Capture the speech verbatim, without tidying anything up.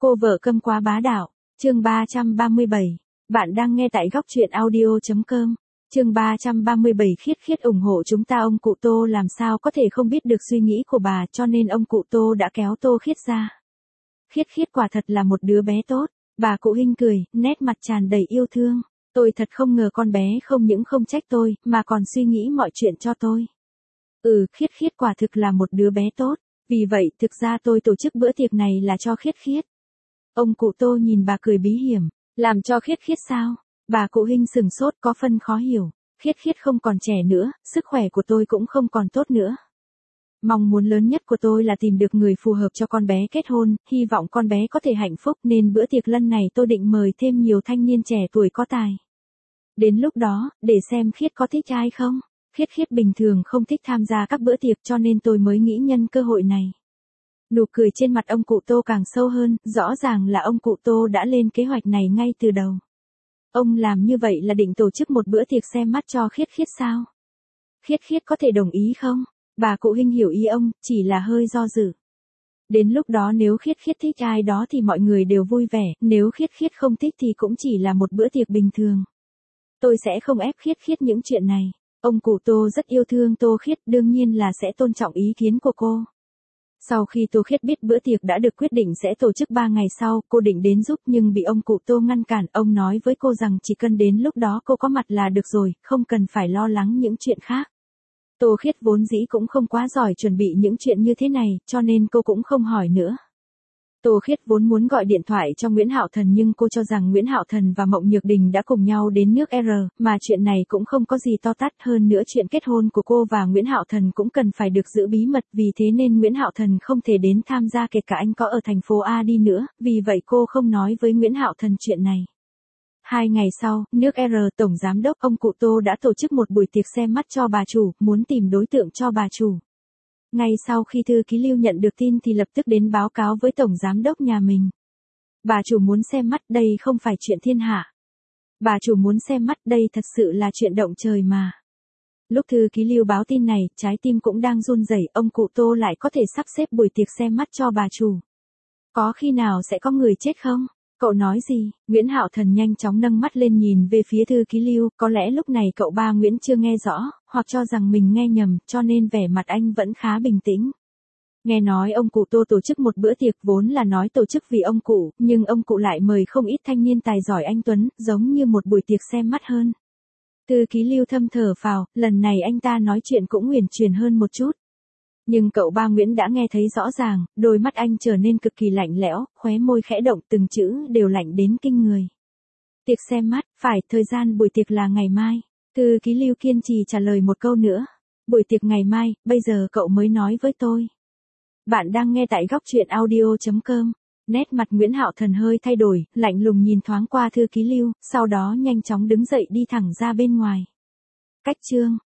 Cô vợ câm quá bá đạo, chương ba trăm ba mươi bảy. Bạn đang nghe tại góc truyện audio.com. Chương ba trăm ba mươi bảy. Khiết Khiết ủng hộ chúng ta. Ông cụ Tô làm sao có thể không biết được suy nghĩ của bà, cho nên ông cụ Tô đã kéo Tô Khiết ra. Khiết Khiết quả thật là một đứa bé tốt, bà cụ Hinh cười, nét mặt tràn đầy yêu thương. Tôi thật không ngờ con bé không những không trách tôi, mà còn suy nghĩ mọi chuyện cho tôi. Ừ, Khiết Khiết quả thực là một đứa bé tốt, vì vậy thực ra tôi tổ chức bữa tiệc này là cho Khiết Khiết. Ông cụ Tô nhìn bà cười bí hiểm, làm cho Khiết Khiết sao? Bà cụ Hinh sừng sốt có phân khó hiểu, Khiết Khiết không còn trẻ nữa, sức khỏe của tôi cũng không còn tốt nữa. Mong muốn lớn nhất của tôi là tìm được người phù hợp cho con bé kết hôn, hy vọng con bé có thể hạnh phúc nên bữa tiệc lần này tôi định mời thêm nhiều thanh niên trẻ tuổi có tài. Đến lúc đó, để xem Khiết có thích ai không? Khiết Khiết bình thường không thích tham gia các bữa tiệc cho nên tôi mới nghĩ nhân cơ hội này. Nụ cười trên mặt ông cụ Tô càng sâu hơn, rõ ràng là ông cụ Tô đã lên kế hoạch này ngay từ đầu. Ông làm như vậy là định tổ chức một bữa tiệc xem mắt cho Khiết Khiết sao? Khiết Khiết có thể đồng ý không? Bà cụ Hinh hiểu ý ông, chỉ là hơi do dự. Đến lúc đó nếu Khiết Khiết thích ai đó thì mọi người đều vui vẻ, nếu Khiết Khiết không thích thì cũng chỉ là một bữa tiệc bình thường. Tôi sẽ không ép Khiết Khiết những chuyện này. Ông cụ Tô rất yêu thương Tô Khiết, đương nhiên là sẽ tôn trọng ý kiến của cô. Sau khi Tô Khiết biết bữa tiệc đã được quyết định sẽ tổ chức ba ngày sau, cô định đến giúp nhưng bị ông cụ Tô ngăn cản. Ông nói với cô rằng chỉ cần đến lúc đó cô có mặt là được rồi, không cần phải lo lắng những chuyện khác. Tô Khiết vốn dĩ cũng không quá giỏi chuẩn bị những chuyện như thế này, cho nên cô cũng không hỏi nữa. Tô Khiết vốn muốn gọi điện thoại cho Nguyễn Hạo Thần nhưng cô cho rằng Nguyễn Hạo Thần và Mộng Nhược Đình đã cùng nhau đến nước R, mà chuyện này cũng không có gì to tát, hơn nữa chuyện kết hôn của cô và Nguyễn Hạo Thần cũng cần phải được giữ bí mật, vì thế nên Nguyễn Hạo Thần không thể đến tham gia kể cả anh có ở thành phố A đi nữa, vì vậy cô không nói với Nguyễn Hạo Thần chuyện này. Hai ngày sau, nước R, Tổng Giám đốc ông cụ Tô đã tổ chức một buổi tiệc xem mắt cho bà chủ, muốn tìm đối tượng cho bà chủ. Ngay sau khi thư ký Lưu nhận được tin thì lập tức đến báo cáo với Tổng Giám đốc nhà mình. Bà chủ muốn xem mắt, đây không phải chuyện thiên hạ. Bà chủ muốn xem mắt, đây thật sự là chuyện động trời mà. Lúc thư ký Lưu báo tin này, trái tim cũng đang run rẩy, ông cụ Tô lại có thể sắp xếp buổi tiệc xem mắt cho bà chủ. Có khi nào sẽ có người chết không? Cậu nói gì? Nguyễn Hạo Thần nhanh chóng nâng mắt lên nhìn về phía thư ký Lưu, có lẽ lúc này cậu ba Nguyễn chưa nghe rõ, hoặc cho rằng mình nghe nhầm, cho nên vẻ mặt anh vẫn khá bình tĩnh. Nghe nói ông cụ Tô tổ chức một bữa tiệc vốn là nói tổ chức vì ông cụ, nhưng ông cụ lại mời không ít thanh niên tài giỏi anh tuấn, giống như một buổi tiệc xem mắt hơn. Thư ký Lưu thâm thở phào, lần này anh ta nói chuyện cũng uyển chuyển hơn một chút. Nhưng cậu ba Nguyễn đã nghe thấy rõ ràng, đôi mắt anh trở nên cực kỳ lạnh lẽo, khóe môi khẽ động, từng chữ đều lạnh đến kinh người. Tiệc xem mắt, phải, thời gian buổi tiệc là ngày mai. Thư ký Lưu kiên trì trả lời một câu nữa. Buổi tiệc ngày mai, bây giờ cậu mới nói với tôi. Bạn đang nghe tại góc truyện audio.com. Nét mặt Nguyễn Hạo Thần hơi thay đổi, lạnh lùng nhìn thoáng qua thư ký Lưu, sau đó nhanh chóng đứng dậy đi thẳng ra bên ngoài. Cách chương.